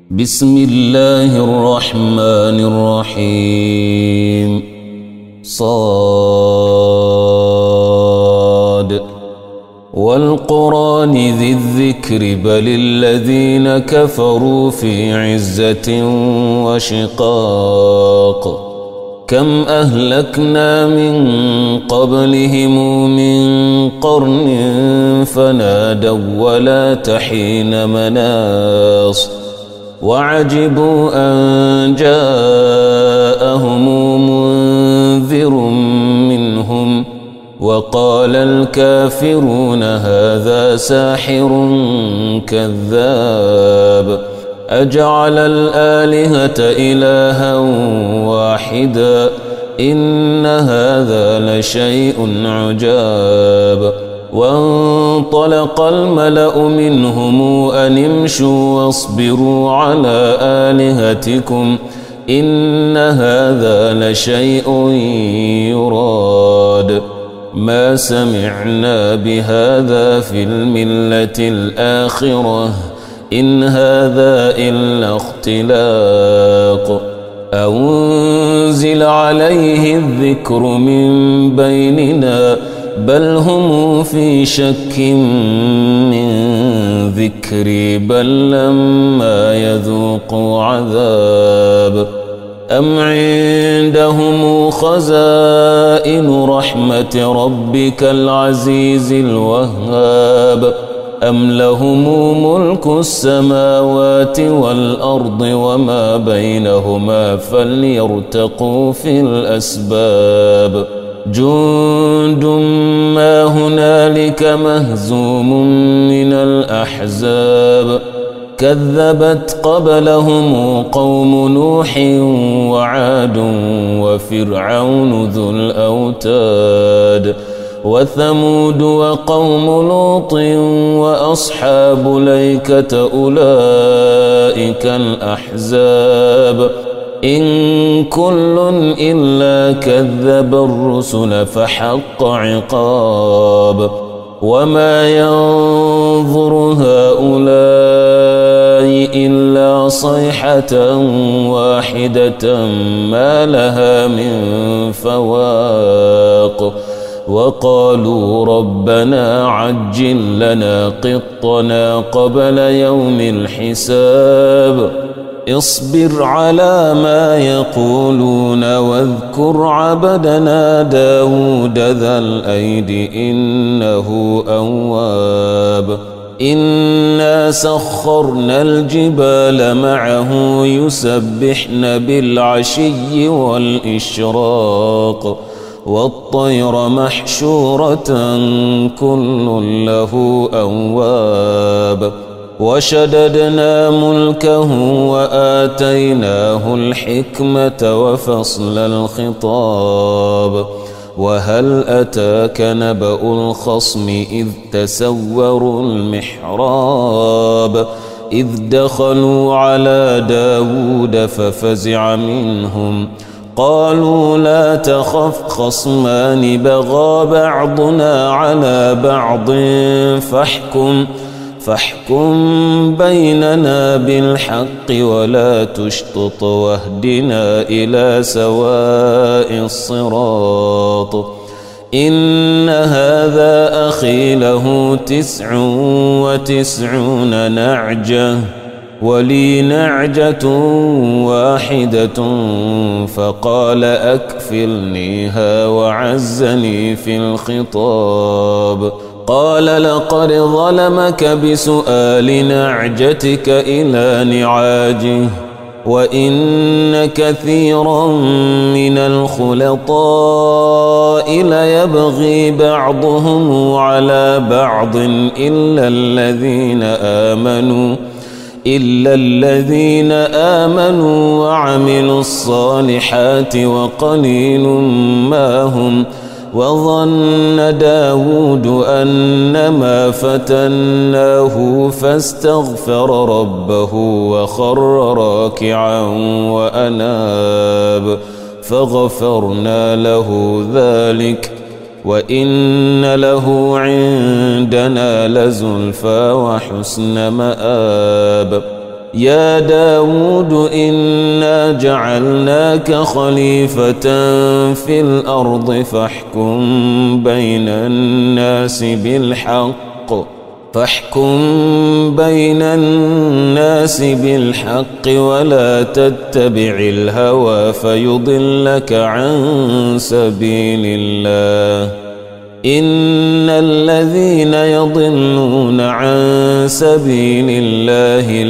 بسم الله الرحمن الرحيم صاد والقرآن ذي الذكر بل الذين كفروا في عزة وشقاق كم أهلكنا من قبلهم من قرن فنادوا ولا تحين مناص وعجبوا أن جاءهم منذر منهم وقال الكافرون هذا ساحر كذاب أجعل الآلهة إلها واحدا إن هذا لشيء عجاب وانطلق الملأ منهم أن امشوا واصبروا على آلهتكم إن هذا لشيء يراد ما سمعنا بهذا في الملة الآخرة إن هذا إلا اختلاق أنزل عليه الذكر من بيننا بل هم في شك من ذكري بل لما يذوقوا عذاب أم عندهم خزائن رحمة ربك العزيز الوهاب أم لهم ملك السماوات والأرض وما بينهما فليرتقوا في الأسباب جند ما هنالك مهزوم من الأحزاب كذبت قبلهم قوم نوح وعاد وفرعون ذو الأوتاد وثمود وقوم لوط وأصحاب الأيكة أولئك الأحزاب إن كل إلا كذب الرسل فحق عقاب وما ينظر هؤلاء إلا صيحة واحدة ما لها من فواق وقالوا ربنا عجل لنا قطنا قبل يوم الحساب اصبر على ما يقولون واذكر عبدنا داود ذا الأيد إنه أواب إنا سخرنا الجبال معه يسبحن بالعشي والإشراق والطير محشورة كل له أواب وشددنا ملكه وآتيناه الحكمة وفصل الخطاب وهل أتاك نبأ الخصم إذ تسوروا المحراب إذ دخلوا على داود ففزع منهم قالوا لا تخف خصمان بغى بعضنا على بعض فاحكم بيننا بالحق ولا تشطط واهدنا إلى سواء الصراط إن هذا أخي له 99 نعجة ولي نعجة واحدة فقال أكفلنيها وعزني في الخطاب قال لقد ظلمك بسؤال نعجتك إلى نعاجه وإن كثيرا من الخلطاء ليبغي بعضهم على بعض إلا الذين آمنوا وعملوا الصالحات وقليل ما هم وظن داود أنما فتناه فاستغفر ربه وخر راكعا وأناب فغفرنا له ذلك وإن له عندنا لزلفى وحسن مآب يا داود إنا جعلناك خليفة في الأرض فاحكم بين الناس بالحق ولا تتبع الهوى فيضلك عن سبيل الله إن الذين يضلون عن سبيل الله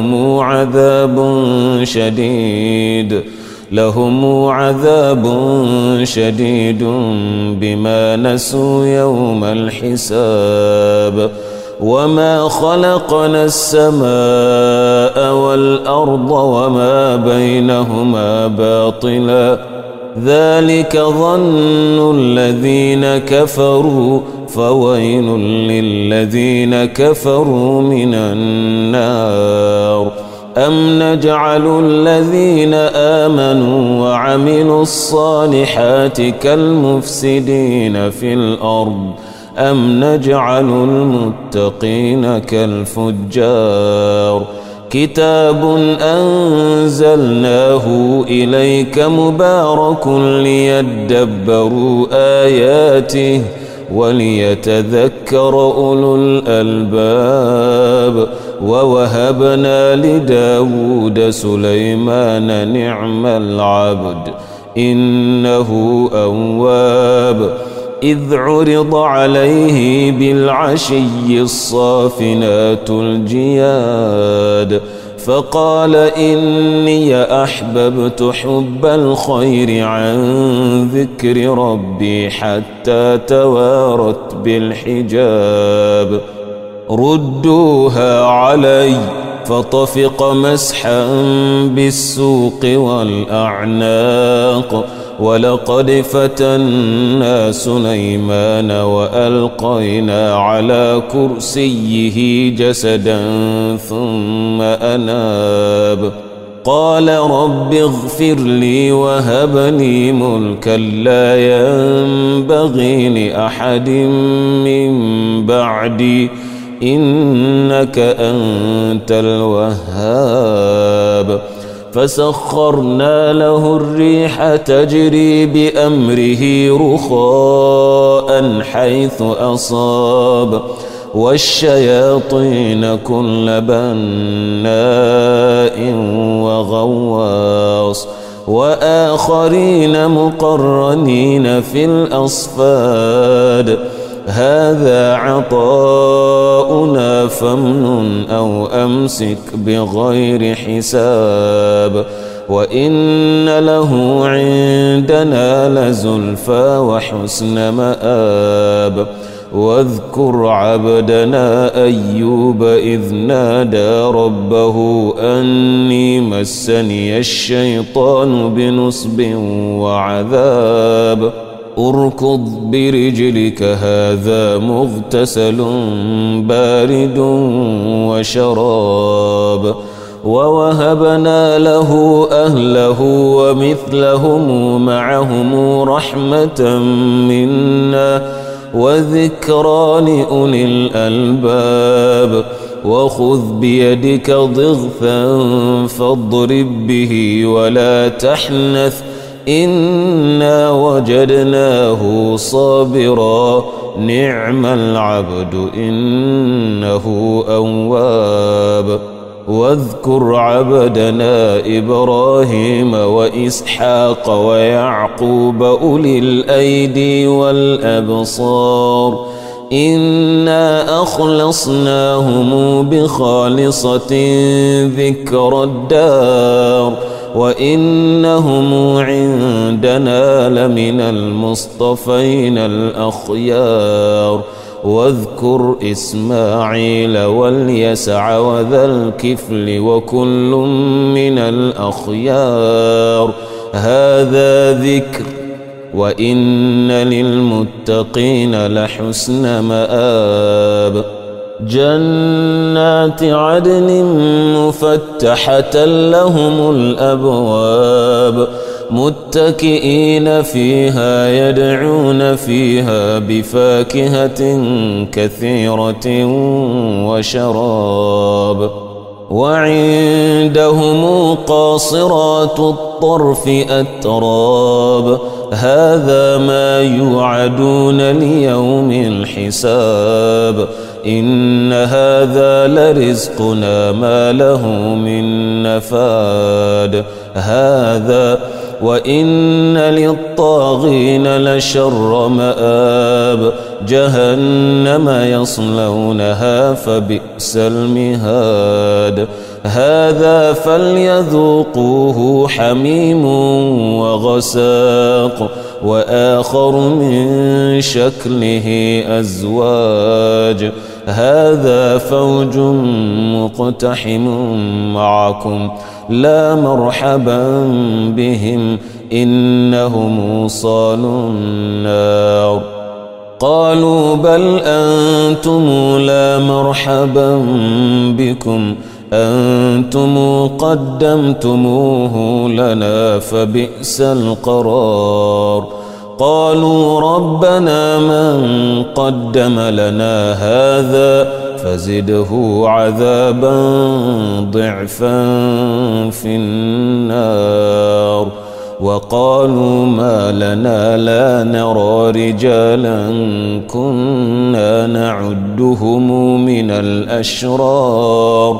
لهم عذاب شديد بما نسوا يوم الحساب وما خلقنا السماء والأرض وما بينهما باطلا ذلك ظن الذين كفروا فويل للذين كفروا من النار أم نجعل الذين آمنوا وعملوا الصالحات كالمفسدين في الأرض أم نجعل المتقين كالفجار كتاب أنزلناه إليك مبارك ليدبروا آياته وليتذكر أولو الألباب ووهبنا لداود سليمان نعم العبد إنه أواب إذ عرض عليه بالعشي الصافنات الجياد فقال إني أحببت حب الخير عن ذكر ربي حتى توارت بالحجاب ردوها علي فطفق مسحا بالسوق والأعناق ولقد فتنا سليمان وألقينا على كرسيه جسدا ثم أناب قال رب اغفر لي وهب لي ملكا لا ينبغي لأحد من بعدي إنك أنت الوهاب فسخرنا له الريح تجري بأمره رخاء حيث أصاب والشياطين كل بناء وغواص وآخرين مقرنين في الأصفاد هذا عطاؤنا فامنن أو أمسك بغير حساب وإن له عندنا لزلفى وحسن مآب واذكر عبدنا أيوب إذ نادى ربه أني مسني الشيطان بنصب وعذاب اركض برجلك هذا مغتسل بارد وشراب ووهبنا له أهله ومثلهم معهم رحمة منا وذكرى لأولي الألباب وخذ بيدك ضغثا فاضرب به ولا تحنث إنا وجدناه صابرا نعم العبد إنه أواب واذكر عبدنا إبراهيم وإسحاق ويعقوب أولي الأيدي والأبصار إنا أخلصناهم بخالصة ذكر الدار وإنهم عندنا لمن المصطفين الأخيار واذكر إسماعيل واليسع وذا الكفل وكل من الأخيار هذا ذكر وإن للمتقين لحسن مآب جنات عدن مفتحة لهم الأبواب متكئين فيها يدعون فيها بفاكهة كثيرة وشراب وعندهم قاصرات الطرف أتراب هذا ما يوعدون ليوم الحساب إن هذا لرزقنا ما له من نفاد هذا وإن للطاغين لشر مآب جهنم يصلونها فبئس المهاد هذا فليذوقوه حميم وغساق وآخر من شكله أزواج هذا فوج مقتحم معكم لا مرحبا بهم إنهم صالوا النار قالوا بل أنتم لا مرحبا بكم أنتم قدمتموه لنا فبئس القرار قالوا ربنا من قدم لنا هذا فزده عذابا ضعفا في النار وقالوا ما لنا لا نرى رجالا كنا نعدهم من الأشرار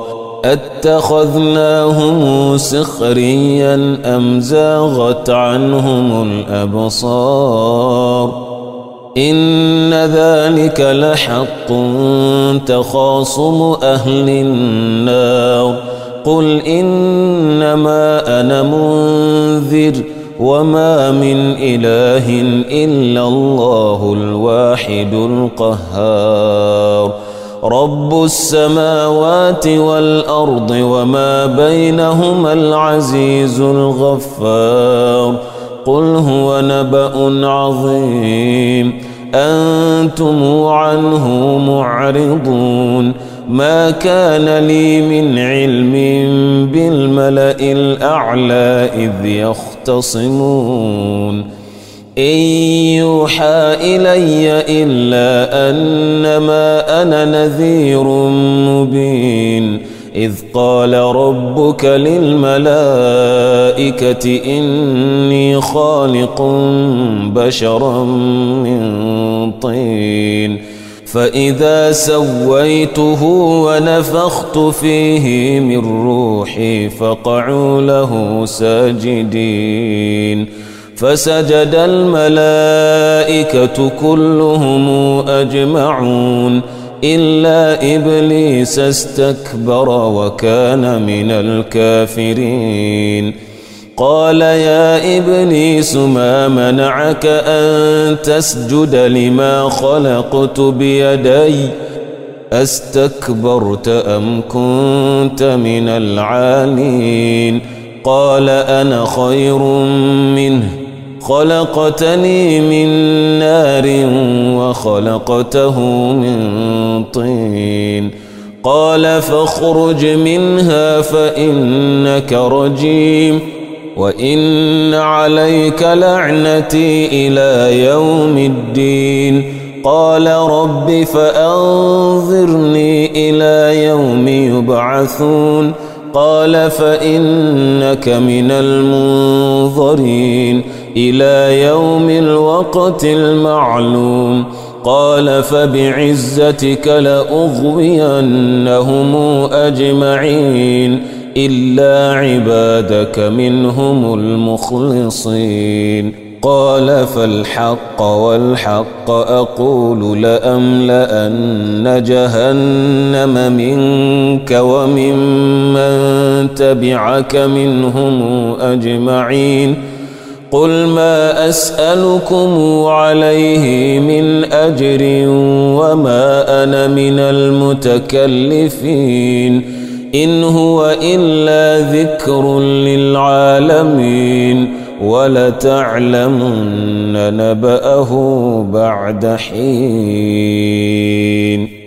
اتخذناهم سخريا أم زاغت عنهم الأبصار إن ذلك لحق تخاصم أهل النار قل إنما أنا منذر وما من إله إلا الله الواحد القهار رب السماوات والأرض وما بينهما العزيز الغفار قل هو نبأ عظيم أنتم عنه معرضون ما كان لي من علم بالملأ الأعلى إذ يختصمون إن يوحى إلي إلا أنما أنا نذير مبين إذ قال ربك للملائكة إني خالق بشرا من طين فإذا سويته ونفخت فيه من روحي فقعوا له ساجدين فسجد الملائكة كلهم أجمعون إلا إبليس استكبر وكان من الكافرين قال يا إبليس ما منعك أن تسجد لما خلقت بيدي أستكبرت أم كنت من العالين قال أنا خير منه خلقتني من نار وخلقته من طين قال فاخرج منها فإنك رجيم وإن عليك لعنتي إلى يوم الدين قال رب فأنظرني إلى يوم يبعثون قال فإنك من المنظرين إلى يوم الوقت المعلوم قال فبعزتك لأغوينهم أجمعين إلا عبادك منهم المخلصين قال فالحق والحق أقول لأملأن جهنم منك وممن تبعك منهم أجمعين قل ما أسألكم عليه من أجر وما أنا من المتكلفين إن هو إلا ذكر للعالمين ولتعلمن نبأه بعد حين